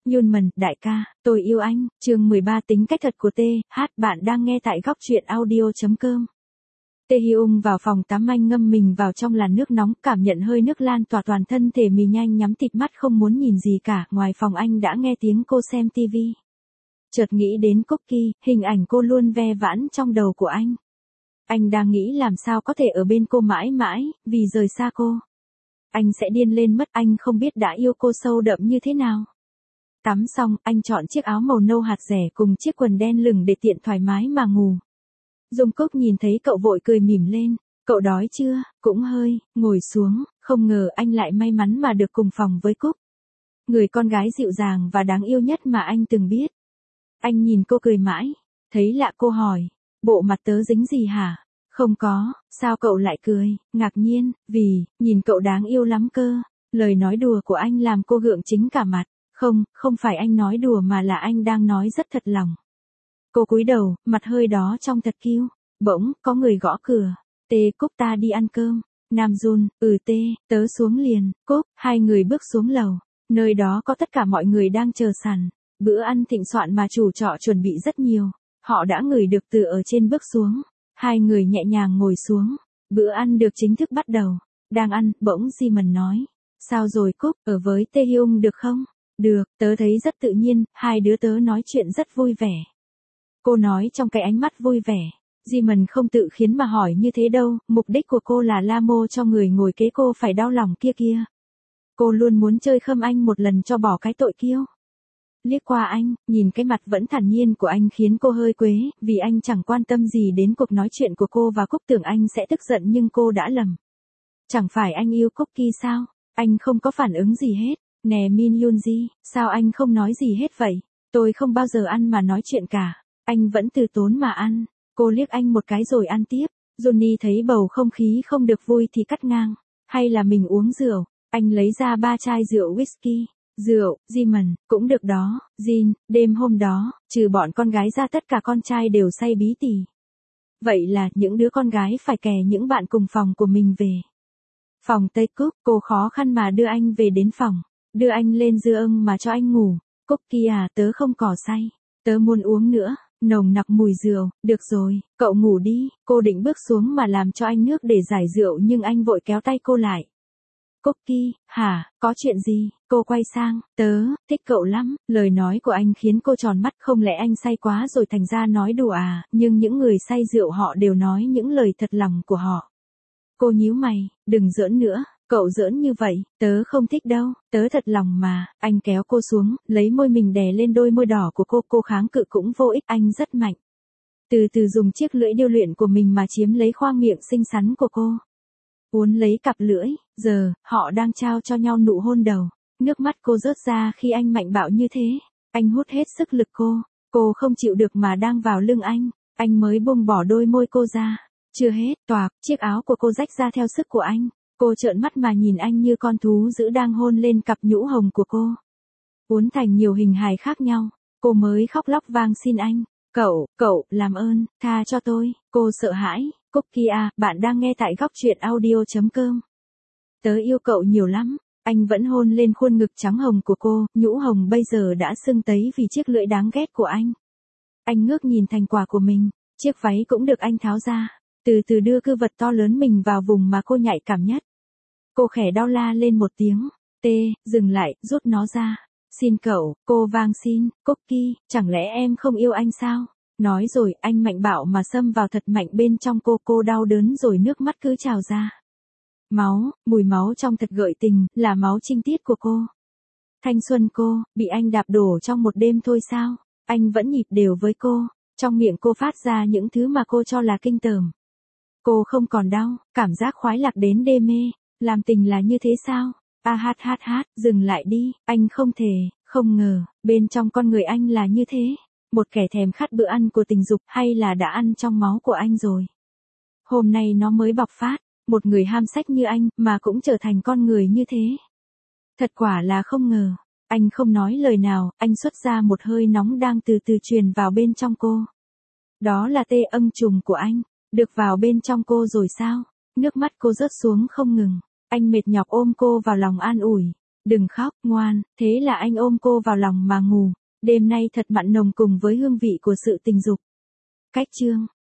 Yunman, đại ca, tôi yêu anh, chương 13 tính cách thật của TH, bạn đang nghe tại góc truyện audio.com. Taehyung vào phòng tắm, anh ngâm mình vào trong làn nước nóng, cảm nhận hơi nước lan tỏa toàn thân thể mình, nhanh nhắm thịt mắt không muốn nhìn gì cả. Ngoài phòng anh đã nghe tiếng cô xem tivi. Chợt nghĩ đến Cookie, hình ảnh cô luôn ve vãn trong đầu của anh. Anh đang nghĩ làm sao có thể ở bên cô mãi mãi, vì rời xa cô. Anh sẽ điên lên mất, anh không biết đã yêu cô sâu đậm như thế nào. Tắm xong, anh chọn chiếc áo màu nâu hạt rẻ cùng chiếc quần đen lửng để tiện thoải mái mà ngủ. Dung Cúc nhìn thấy cậu vội cười mỉm lên, cậu đói chưa, cũng hơi, ngồi xuống, không ngờ anh lại may mắn mà được cùng phòng với Cúc. Người con gái dịu dàng và đáng yêu nhất mà anh từng biết. Anh nhìn cô cười mãi, thấy lạ cô hỏi, bộ mặt tớ dính gì hả? Không có, sao cậu lại cười, ngạc nhiên, vì, nhìn cậu đáng yêu lắm cơ. Lời nói đùa của anh làm cô gượng chính cả mặt. Không phải anh nói đùa mà là anh đang nói rất thật lòng. Cô cúi đầu, mặt hơi đó trong thật kiêu. Bỗng, có người gõ cửa. Cúc ta đi ăn cơm. Nam Jun, tớ xuống liền. Cúc, hai người bước xuống lầu. Nơi đó có tất cả mọi người đang chờ sẵn. Bữa ăn thịnh soạn mà chủ trọ chuẩn bị rất nhiều. Họ đã ngửi được từ ở trên bước xuống. Hai người nhẹ nhàng ngồi xuống. Bữa ăn được chính thức bắt đầu. Đang ăn, bỗng Jimin nói. Sao rồi Cúc, ở với Taehyung được không? Được, tớ thấy rất tự nhiên, hai đứa tớ nói chuyện rất vui vẻ. Cô nói trong cái ánh mắt vui vẻ. Jimin không tự khiến mà hỏi như thế đâu, mục đích của cô là la mô cho người ngồi kế cô phải đau lòng kia. Cô luôn muốn chơi khâm anh một lần cho bỏ cái tội kiêu. Liếc qua anh, nhìn cái mặt vẫn thản nhiên của anh khiến cô hơi quế, vì anh chẳng quan tâm gì đến cuộc nói chuyện của cô và Cúc, tưởng anh sẽ tức giận nhưng cô đã lầm. Chẳng phải anh yêu Cookie sao? Anh không có phản ứng gì hết. Nè Min Yoonji, sao anh không nói gì hết vậy? Tôi không bao giờ ăn mà nói chuyện cả. Anh vẫn từ tốn mà ăn. Cô liếc anh một cái rồi ăn tiếp. Johnny thấy bầu không khí không được vui thì cắt ngang. Hay là mình uống rượu? Anh lấy ra 3 chai rượu whisky. Rượu, Jimin, cũng được đó. Jin, đêm hôm đó, trừ bọn con gái ra tất cả con trai đều say bí tỉ. Vậy là những đứa con gái phải kè những bạn cùng phòng của mình về. Phòng Tây Cúc, cô khó khăn mà đưa anh về đến phòng. Đưa anh lên giường mà cho anh ngủ. Cookie à, tớ không cỏ say. Tớ muốn uống nữa. Nồng nặc mùi rượu. Được rồi, cậu ngủ đi. Cô định bước xuống mà làm cho anh nước để giải rượu nhưng anh vội kéo tay cô lại. Cookie, hả, có chuyện gì? Cô quay sang, tớ, thích cậu lắm. Lời nói của anh khiến cô tròn mắt, không lẽ anh say quá rồi thành ra nói đùa à? Nhưng những người say rượu họ đều nói những lời thật lòng của họ. Cô nhíu mày, đừng giỡn nữa. Cậu giỡn như vậy, tớ không thích đâu, tớ thật lòng mà. Anh kéo cô xuống, lấy môi mình đè lên đôi môi đỏ của cô kháng cự cũng vô ích, anh rất mạnh. Từ từ dùng chiếc lưỡi điêu luyện của mình mà chiếm lấy khoang miệng xinh xắn của cô. Uốn lấy cặp lưỡi, giờ, họ đang trao cho nhau nụ hôn đầu. Nước mắt cô rớt ra khi anh mạnh bạo như thế. Anh hút hết sức lực cô không chịu được mà đang vào lưng anh mới buông bỏ đôi môi cô ra. Chưa hết, toạc, chiếc áo của cô rách ra theo sức của anh. Cô trợn mắt mà nhìn anh như con thú dữ đang hôn lên cặp nhũ hồng của cô. Uốn thành nhiều hình hài khác nhau, cô mới khóc lóc vang xin anh. Cậu, làm ơn, tha cho tôi. Cô sợ hãi. Cookie à, bạn đang nghe tại góc truyện audio.com. Tớ yêu cậu nhiều lắm. Anh vẫn hôn lên khuôn ngực trắng hồng của cô, nhũ hồng bây giờ đã sưng tấy vì chiếc lưỡi đáng ghét của anh. Anh ngước nhìn thành quả của mình, chiếc váy cũng được anh tháo ra, từ từ đưa cư vật to lớn mình vào vùng mà cô nhạy cảm nhất. Cô khẽ đau la lên một tiếng. Dừng lại, rút nó ra. Xin cậu, cô vang xin. Cookie, chẳng lẽ em không yêu anh sao? Nói rồi, anh mạnh bạo mà xâm vào thật mạnh bên trong cô đau đớn rồi nước mắt cứ trào ra. Máu, mùi máu trong thật gợi tình, là máu trinh tiết của cô. Thanh xuân cô, bị anh đạp đổ trong một đêm thôi sao? Anh vẫn nhịp đều với cô. Trong miệng cô phát ra những thứ mà cô cho là kinh tởm. Cô không còn đau, cảm giác khoái lạc đến đê mê. Làm tình là như thế sao? Dừng lại đi, anh không thể, không ngờ, bên trong con người anh là như thế. Một kẻ thèm khát bữa ăn của tình dục hay là đã ăn trong máu của anh rồi. Hôm nay nó mới bộc phát, một người ham sách như anh mà cũng trở thành con người như thế. Thật quả là không ngờ. Anh không nói lời nào, anh xuất ra một hơi nóng đang từ từ truyền vào bên trong cô. Đó là âm trùng của anh, được vào bên trong cô rồi sao? Nước mắt cô rớt xuống không ngừng. Anh mệt nhọc ôm cô vào lòng an ủi. Đừng khóc, ngoan, thế là anh ôm cô vào lòng mà ngủ. Đêm nay thật mặn nồng cùng với hương vị của sự tình dục. Cách chương